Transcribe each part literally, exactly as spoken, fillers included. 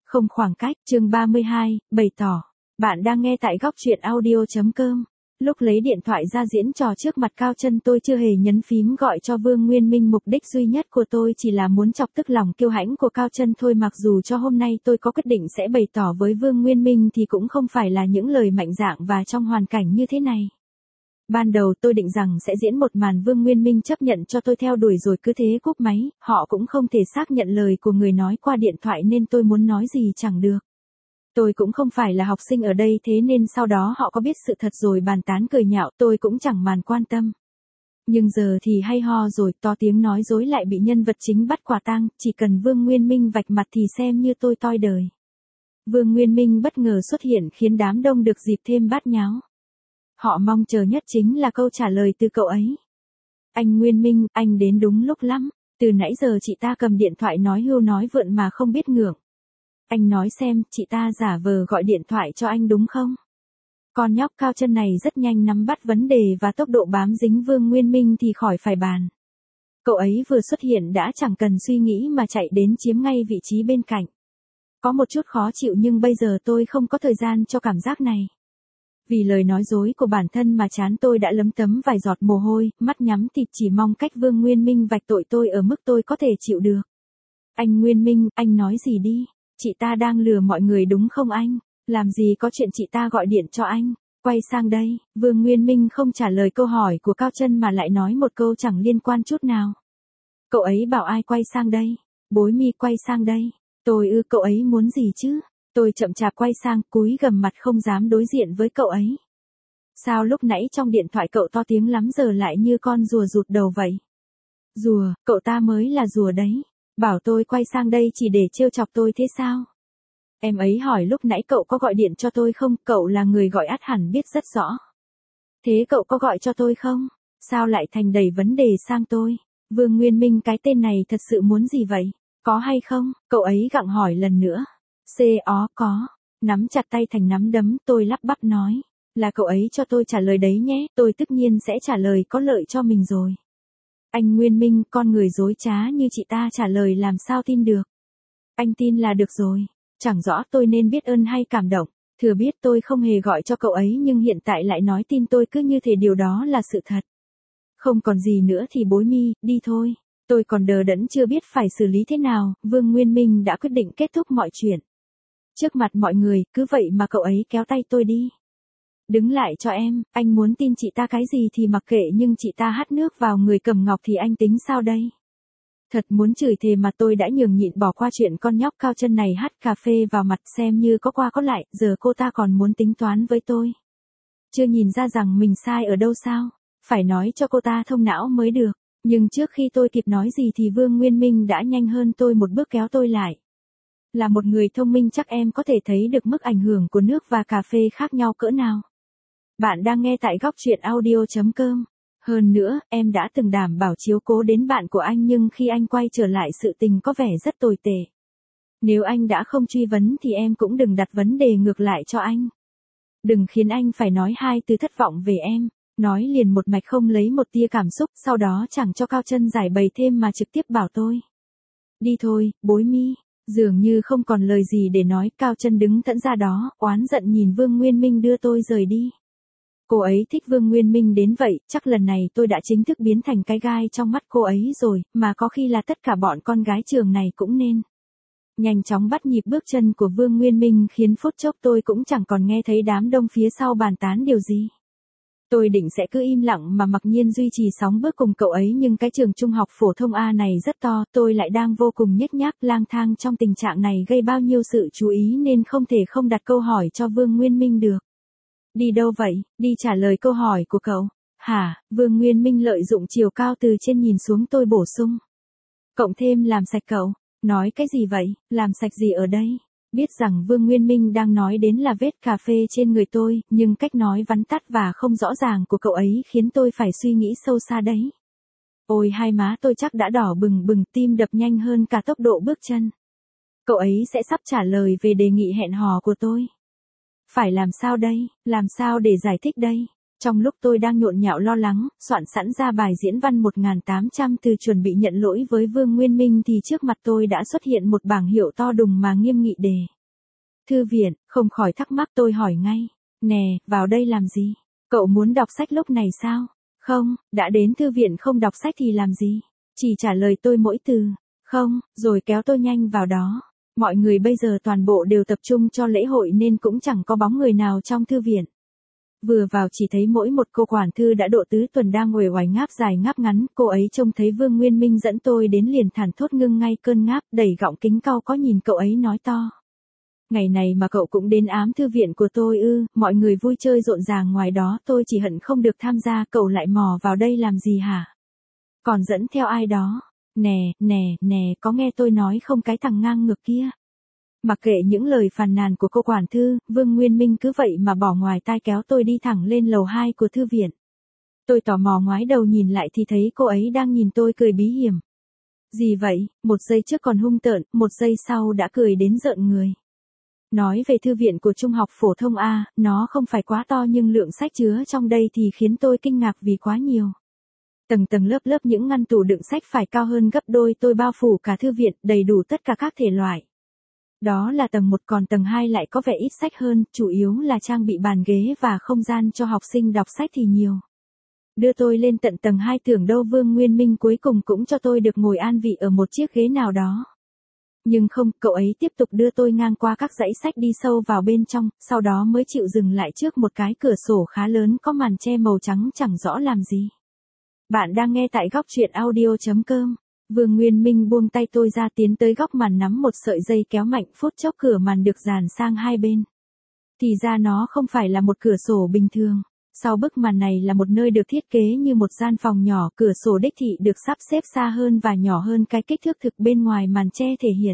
Không khoảng cách, chương ba mươi hai, bày tỏ. Bạn đang nghe tại góc truyện audio.com. Lúc lấy điện thoại ra diễn trò trước mặt Cao Chân, tôi chưa hề nhấn phím gọi cho Vương Nguyên Minh. Mục đích duy nhất của tôi chỉ là muốn chọc tức lòng kiêu hãnh của Cao Chân thôi. Mặc dù cho hôm nay tôi có quyết định sẽ bày tỏ với Vương Nguyên Minh thì cũng không phải là những lời mạnh dạn và trong hoàn cảnh như thế này. Ban đầu tôi định rằng sẽ diễn một màn Vương Nguyên Minh chấp nhận cho tôi theo đuổi rồi cứ thế cúp máy. Họ cũng không thể xác nhận lời của người nói qua điện thoại nên tôi muốn nói gì chẳng được. Tôi cũng không phải là học sinh ở đây, thế nên sau đó họ có biết sự thật rồi bàn tán cười nhạo, tôi cũng chẳng màn quan tâm. Nhưng giờ thì hay ho rồi, to tiếng nói dối lại bị nhân vật chính bắt quả tang, chỉ cần Vương Nguyên Minh vạch mặt thì xem như tôi toi đời. Vương Nguyên Minh bất ngờ xuất hiện khiến đám đông được dịp thêm bát nháo. Họ mong chờ nhất chính là câu trả lời từ cậu ấy. Anh Nguyên Minh, anh đến đúng lúc lắm. Từ nãy giờ chị ta cầm điện thoại nói hưu nói vượn mà không biết ngượng. Anh nói xem, chị ta giả vờ gọi điện thoại cho anh đúng không? Con nhóc Cao Chân này rất nhanh nắm bắt vấn đề và tốc độ bám dính Vương Nguyên Minh thì khỏi phải bàn. Cậu ấy vừa xuất hiện đã chẳng cần suy nghĩ mà chạy đến chiếm ngay vị trí bên cạnh. Có một chút khó chịu nhưng bây giờ tôi không có thời gian cho cảm giác này. Vì lời nói dối của bản thân mà trán tôi đã lấm tấm vài giọt mồ hôi, mắt nhắm tịt chỉ mong cách Vương Nguyên Minh vạch tội tôi ở mức tôi có thể chịu được. Anh Nguyên Minh, anh nói gì đi? Chị ta đang lừa mọi người đúng không anh? Làm gì có chuyện chị ta gọi điện cho anh? Quay sang đây, Vương Nguyên Minh không trả lời câu hỏi của Cao Chân mà lại nói một câu chẳng liên quan chút nào. Cậu ấy bảo ai quay sang đây? Bối Mi quay sang đây. Tôi ư, cậu ấy muốn gì chứ? Tôi chậm chạp quay sang, cúi gằm mặt không dám đối diện với cậu ấy. Sao lúc nãy trong điện thoại cậu to tiếng lắm giờ lại như con rùa rụt đầu vậy? Rùa, cậu ta mới là rùa đấy. Bảo tôi quay sang đây chỉ để trêu chọc tôi thế sao? Em ấy hỏi lúc nãy cậu có gọi điện cho tôi không? Cậu là người gọi ắt hẳn biết rất rõ. Thế cậu có gọi cho tôi không? Sao lại thành đẩy vấn đề sang tôi? Vương Nguyên Minh cái tên này thật sự muốn gì vậy? Có hay không? Cậu ấy gặng hỏi lần nữa. C-ó có. Nắm chặt tay thành nắm đấm, tôi lắp bắp nói. Là cậu ấy cho tôi trả lời đấy nhé, tôi tất nhiên sẽ trả lời có lợi cho mình rồi. Anh Nguyên Minh, con người dối trá như chị ta trả lời làm sao tin được. Anh tin là được rồi. Chẳng rõ tôi nên biết ơn hay cảm động. Thừa biết tôi không hề gọi cho cậu ấy nhưng hiện tại lại nói tin tôi cứ như thể điều đó là sự thật. Không còn gì nữa thì Bối Mi, đi thôi. Tôi còn đờ đẫn chưa biết phải xử lý thế nào, Vương Nguyên Minh đã quyết định kết thúc mọi chuyện. Trước mặt mọi người, cứ vậy mà cậu ấy kéo tay tôi đi. Đứng lại cho em, anh muốn tin chị ta cái gì thì mặc kệ nhưng chị ta hắt nước vào người Cẩm Ngọc thì anh tính sao đây? Thật muốn chửi thề mà tôi đã nhường nhịn bỏ qua chuyện con nhóc Cao Chân này hắt cà phê vào mặt xem như có qua có lại, giờ cô ta còn muốn tính toán với tôi. Chưa nhìn ra rằng mình sai ở đâu sao? Phải nói cho cô ta thông não mới được. Nhưng trước khi tôi kịp nói gì thì Vương Nguyên Minh đã nhanh hơn tôi một bước kéo tôi lại. Là một người thông minh chắc em có thể thấy được mức ảnh hưởng của nước và cà phê khác nhau cỡ nào. Bạn đang nghe tại góc truyện audio.com. Hơn nữa, em đã từng đảm bảo chiếu cố đến bạn của anh nhưng khi anh quay trở lại sự tình có vẻ rất tồi tệ. Nếu anh đã không truy vấn thì em cũng đừng đặt vấn đề ngược lại cho anh. Đừng khiến anh phải nói hai từ thất vọng về em. Nói liền một mạch không lấy một tia cảm xúc, sau đó chẳng cho Cao Chân giải bày thêm mà trực tiếp bảo tôi. Đi thôi, Bối Mi. Dường như không còn lời gì để nói, Cao Chân đứng thẫn ra đó, oán giận nhìn Vương Nguyên Minh đưa tôi rời đi. Cô ấy thích Vương Nguyên Minh đến vậy, chắc lần này tôi đã chính thức biến thành cái gai trong mắt cô ấy rồi, mà có khi là tất cả bọn con gái trường này cũng nên. Nhanh chóng bắt nhịp bước chân của Vương Nguyên Minh khiến phút chốc tôi cũng chẳng còn nghe thấy đám đông phía sau bàn tán điều gì. Tôi định sẽ cứ im lặng mà mặc nhiên duy trì sóng bước cùng cậu ấy nhưng cái trường trung học phổ thông A này rất to, tôi lại đang vô cùng nhếch nhác lang thang trong tình trạng này gây bao nhiêu sự chú ý nên không thể không đặt câu hỏi cho Vương Nguyên Minh được. Đi đâu vậy? Đi trả lời câu hỏi của cậu. Hả? Vương Nguyên Minh lợi dụng chiều cao từ trên nhìn xuống tôi bổ sung. Cộng thêm làm sạch cậu. Nói cái gì vậy? Làm sạch gì ở đây? Biết rằng Vương Nguyên Minh đang nói đến là vết cà phê trên người tôi, nhưng cách nói vắn tắt và không rõ ràng của cậu ấy khiến tôi phải suy nghĩ sâu xa đấy. Ôi hai má tôi chắc đã đỏ bừng bừng, tim đập nhanh hơn cả tốc độ bước chân. Cậu ấy sẽ sắp trả lời về đề nghị hẹn hò của tôi. Phải làm sao đây? Làm sao để giải thích đây? Trong lúc tôi đang nhộn nhạo lo lắng, soạn sẵn ra bài diễn văn một nghìn tám trăm từ chuẩn bị nhận lỗi với Vương Nguyên Minh thì trước mặt tôi đã xuất hiện một bảng hiệu to đùng mà nghiêm nghị đề. Thư viện, không khỏi thắc mắc tôi hỏi ngay. Nè, vào đây làm gì? Cậu muốn đọc sách lúc này sao? Không, đã đến thư viện không đọc sách thì làm gì? Chỉ trả lời tôi mỗi từ. Không, rồi kéo tôi nhanh vào đó. Mọi người bây giờ toàn bộ đều tập trung cho lễ hội nên cũng chẳng có bóng người nào trong thư viện. Vừa vào chỉ thấy mỗi một cô quản thư đã độ tứ tuần đang uể oải ngáp dài ngáp ngắn, cô ấy trông thấy Vương Nguyên Minh dẫn tôi đến liền thản thốt ngưng ngay cơn ngáp, đẩy gọng kính cau có nhìn cậu ấy nói to. Ngày này mà cậu cũng đến ám thư viện của tôi ư? Mọi người vui chơi rộn ràng ngoài đó, tôi chỉ hận không được tham gia, cậu lại mò vào đây làm gì hả? Còn dẫn theo ai đó? Nè, nè, nè, có nghe tôi nói không cái thằng ngang ngược kia? Mặc kệ những lời phàn nàn của cô quản thư, Vương Nguyên Minh cứ vậy mà bỏ ngoài tai kéo tôi đi thẳng lên lầu hai của thư viện. Tôi tò mò ngoái đầu nhìn lại thì thấy cô ấy đang nhìn tôi cười bí hiểm. Gì vậy? Một giây trước còn hung tợn, một giây sau đã cười đến rợn người. Nói về thư viện của trung học phổ thông A, nó không phải quá to nhưng lượng sách chứa trong đây thì khiến tôi kinh ngạc vì quá nhiều. Tầng tầng lớp lớp những ngăn tủ đựng sách phải cao hơn gấp đôi tôi, bao phủ cả thư viện, đầy đủ tất cả các thể loại. Đó là tầng một, còn tầng hai lại có vẻ ít sách hơn, chủ yếu là trang bị bàn ghế và không gian cho học sinh đọc sách thì nhiều. Đưa tôi lên tận tầng hai, tưởng đâu Vương Nguyên Minh cuối cùng cũng cho tôi được ngồi an vị ở một chiếc ghế nào đó. Nhưng không, cậu ấy tiếp tục đưa tôi ngang qua các dãy sách đi sâu vào bên trong, sau đó mới chịu dừng lại trước một cái cửa sổ khá lớn có màn che màu trắng chẳng rõ làm gì. Bạn đang nghe tại góc truyện audio chấm com. Vương Nguyên Minh buông tay tôi ra, tiến tới góc màn nắm một sợi dây kéo mạnh, phút chốc cửa màn được dàn sang hai bên. Thì ra nó không phải là một cửa sổ bình thường. Sau bức màn này là một nơi được thiết kế như một gian phòng nhỏ, cửa sổ đích thị được sắp xếp xa hơn và nhỏ hơn cái kích thước thực bên ngoài màn che thể hiện.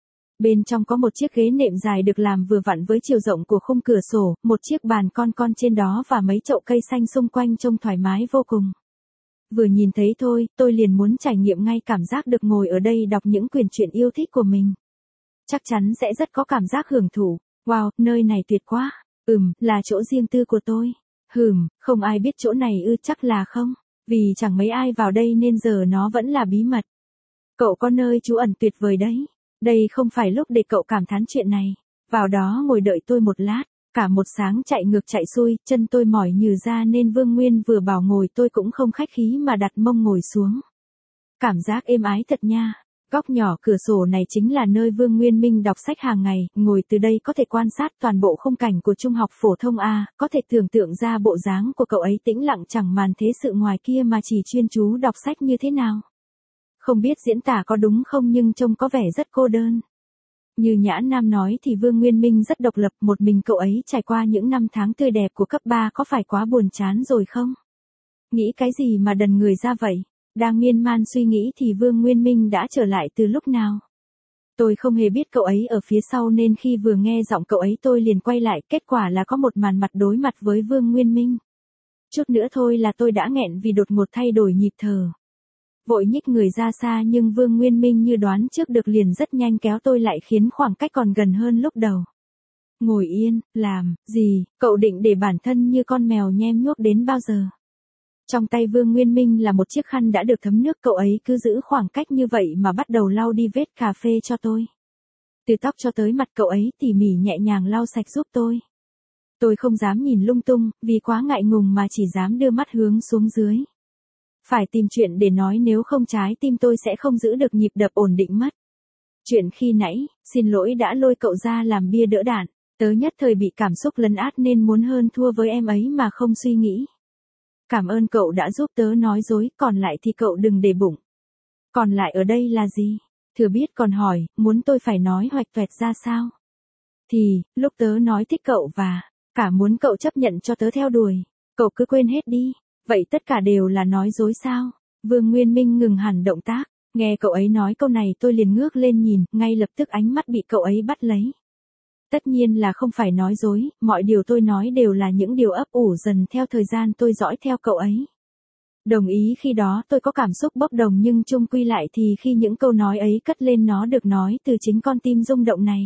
Bên trong có một chiếc ghế nệm dài được làm vừa vặn với chiều rộng của khung cửa sổ, một chiếc bàn con con trên đó và mấy chậu cây xanh xung quanh trông thoải mái vô cùng. Vừa nhìn thấy thôi, tôi liền muốn trải nghiệm ngay cảm giác được ngồi ở đây đọc những quyển truyện yêu thích của mình. Chắc chắn sẽ rất có cảm giác hưởng thụ. Wow, nơi này tuyệt quá. Ừm, là chỗ riêng tư của tôi. Hừm, không ai biết chỗ này ư? Chắc là không. Vì chẳng mấy ai vào đây nên giờ nó vẫn là bí mật. Cậu có nơi trú ẩn tuyệt vời đấy. Đây không phải lúc để cậu cảm thán chuyện này. Vào đó ngồi đợi tôi một lát. Cả một sáng chạy ngược chạy xuôi, chân tôi mỏi nhừ ra nên Vương Nguyên vừa bảo ngồi tôi cũng không khách khí mà đặt mông ngồi xuống. Cảm giác êm ái thật nha. Góc nhỏ cửa sổ này chính là nơi Vương Nguyên Minh đọc sách hàng ngày, ngồi từ đây có thể quan sát toàn bộ khung cảnh của trung học phổ thông A, có thể tưởng tượng ra bộ dáng của cậu ấy tĩnh lặng chẳng màn thế sự ngoài kia mà chỉ chuyên chú đọc sách như thế nào. Không biết diễn tả có đúng không nhưng trông có vẻ rất cô đơn. Như Nhã Nam nói thì Vương Nguyên Minh rất độc lập, một mình cậu ấy trải qua những năm tháng tươi đẹp của cấp ba có phải quá buồn chán rồi không? Nghĩ cái gì mà đần người ra vậy? Đang miên man suy nghĩ thì Vương Nguyên Minh đã trở lại từ lúc nào? Tôi không hề biết cậu ấy ở phía sau nên khi vừa nghe giọng cậu ấy tôi liền quay lại, kết quả là có một màn mặt đối mặt với Vương Nguyên Minh. Chút nữa thôi là tôi đã nghẹn vì đột ngột thay đổi nhịp thở. Vội nhích người ra xa nhưng Vương Nguyên Minh như đoán trước được liền rất nhanh kéo tôi lại khiến khoảng cách còn gần hơn lúc đầu. Ngồi yên, làm, gì, cậu định để bản thân như con mèo nhem nhuốc đến bao giờ? Trong tay Vương Nguyên Minh là một chiếc khăn đã được thấm nước, cậu ấy cứ giữ khoảng cách như vậy mà bắt đầu lau đi vết cà phê cho tôi. Từ tóc cho tới mặt cậu ấy tỉ mỉ nhẹ nhàng lau sạch giúp tôi. Tôi không dám nhìn lung tung, vì quá ngại ngùng mà chỉ dám đưa mắt hướng xuống dưới. Phải tìm chuyện để nói nếu không trái tim tôi sẽ không giữ được nhịp đập ổn định mất. Chuyện khi nãy, xin lỗi đã lôi cậu ra làm bia đỡ đạn, tớ nhất thời bị cảm xúc lấn át nên muốn hơn thua với em ấy mà không suy nghĩ. Cảm ơn cậu đã giúp tớ nói dối, còn lại thì cậu đừng để bụng. Còn lại ở đây là gì? Thừa biết còn hỏi, muốn tôi phải nói hoạch toẹt ra sao? Thì, lúc tớ nói thích cậu và, cả muốn cậu chấp nhận cho tớ theo đuổi, cậu cứ quên hết đi. Vậy tất cả đều là nói dối sao? Vương Nguyên Minh ngừng hẳn động tác, nghe cậu ấy nói câu này tôi liền ngước lên nhìn, ngay lập tức ánh mắt bị cậu ấy bắt lấy. Tất nhiên là không phải nói dối, mọi điều tôi nói đều là những điều ấp ủ dần theo thời gian tôi dõi theo cậu ấy. Đồng ý khi đó tôi có cảm xúc bốc đồng nhưng chung quy lại thì khi những câu nói ấy cất lên nó được nói từ chính con tim rung động này.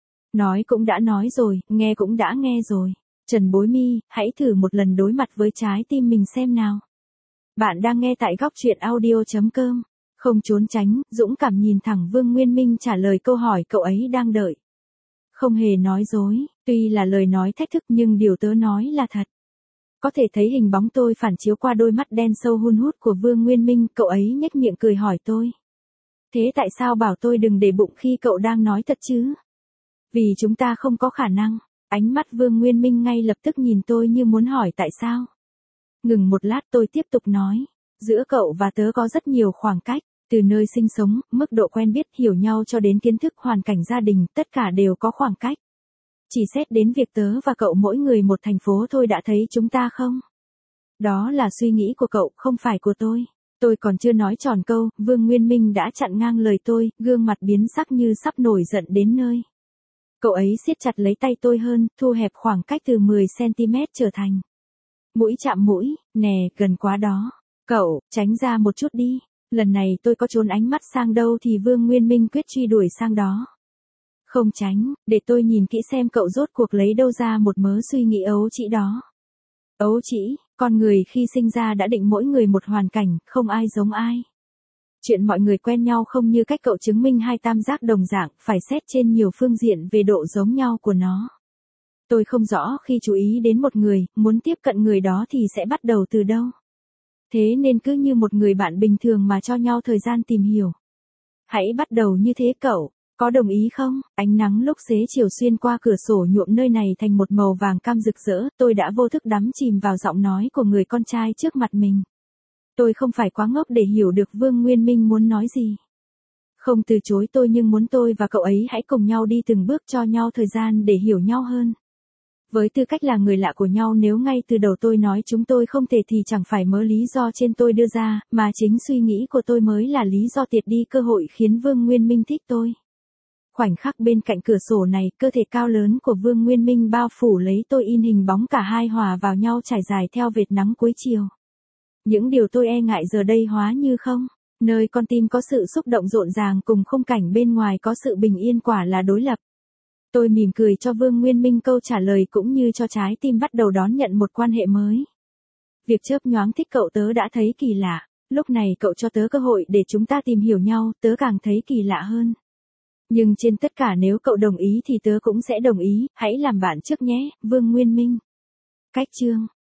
Nói cũng đã nói rồi, nghe cũng đã nghe rồi. Trần Bối Mi, hãy thử một lần đối mặt với trái tim mình xem nào. Bạn đang nghe tại góc truyện audio chấm com. Không trốn tránh, dũng cảm nhìn thẳng Vương Nguyên Minh trả lời câu hỏi cậu ấy đang đợi. Không hề nói dối, tuy là lời nói thách thức nhưng điều tớ nói là thật. Có thể thấy hình bóng tôi phản chiếu qua đôi mắt đen sâu hun hút của Vương Nguyên Minh, cậu ấy nhếch miệng cười hỏi tôi. Thế tại sao bảo tôi đừng để bụng khi cậu đang nói thật chứ? Vì chúng ta không có khả năng. Ánh mắt Vương Nguyên Minh ngay lập tức nhìn tôi như muốn hỏi tại sao. Ngừng một lát tôi tiếp tục nói. Giữa cậu và tớ có rất nhiều khoảng cách. Từ nơi sinh sống, mức độ quen biết, hiểu nhau cho đến kiến thức, hoàn cảnh gia đình, tất cả đều có khoảng cách. Chỉ xét đến việc tớ và cậu mỗi người một thành phố thôi đã thấy chúng ta không? Đó là suy nghĩ của cậu, không phải của tôi. Tôi còn chưa nói tròn câu, Vương Nguyên Minh đã chặn ngang lời tôi, gương mặt biến sắc như sắp nổi giận đến nơi. Cậu ấy siết chặt lấy tay tôi hơn, thu hẹp khoảng cách từ mười xăng-ti-mét trở thành. Mũi chạm mũi, nè, gần quá đó. Cậu, tránh ra một chút đi. Lần này tôi có trốn ánh mắt sang đâu thì Vương Nguyên Minh quyết truy đuổi sang đó. Không tránh, để tôi nhìn kỹ xem cậu rốt cuộc lấy đâu ra một mớ suy nghĩ ấu trĩ đó. Ấu trĩ, con người khi sinh ra đã định mỗi người một hoàn cảnh, không ai giống ai. Chuyện mọi người quen nhau không như cách cậu chứng minh hai tam giác đồng dạng, phải xét trên nhiều phương diện về độ giống nhau của nó. Tôi không rõ khi chú ý đến một người, muốn tiếp cận người đó thì sẽ bắt đầu từ đâu. Thế nên cứ như một người bạn bình thường mà cho nhau thời gian tìm hiểu. Hãy bắt đầu như thế cậu, có đồng ý không? Ánh nắng lúc xế chiều xuyên qua cửa sổ nhuộm nơi này thành một màu vàng cam rực rỡ, tôi đã vô thức đắm chìm vào giọng nói của người con trai trước mặt mình. Tôi không phải quá ngốc để hiểu được Vương Nguyên Minh muốn nói gì. Không từ chối tôi nhưng muốn tôi và cậu ấy hãy cùng nhau đi từng bước cho nhau thời gian để hiểu nhau hơn. Với tư cách là người lạ của nhau, nếu ngay từ đầu tôi nói chúng tôi không thể thì chẳng phải mớ lý do trên tôi đưa ra, mà chính suy nghĩ của tôi mới là lý do tiệt đi cơ hội khiến Vương Nguyên Minh thích tôi. Khoảnh khắc bên cạnh cửa sổ này, cơ thể cao lớn của Vương Nguyên Minh bao phủ lấy tôi, in hình bóng cả hai hòa vào nhau trải dài theo vệt nắng cuối chiều. Những điều tôi e ngại giờ đây hóa như không. Nơi con tim có sự xúc động rộn ràng cùng khung cảnh bên ngoài có sự bình yên quả là đối lập. Tôi mỉm cười cho Vương Nguyên Minh câu trả lời cũng như cho trái tim bắt đầu đón nhận một quan hệ mới. Việc chớp nhoáng thích cậu tớ đã thấy kỳ lạ. Lúc này cậu cho tớ cơ hội để chúng ta tìm hiểu nhau, tớ càng thấy kỳ lạ hơn. Nhưng trên tất cả nếu cậu đồng ý thì tớ cũng sẽ đồng ý, hãy làm bạn trước nhé, Vương Nguyên Minh. Cách chương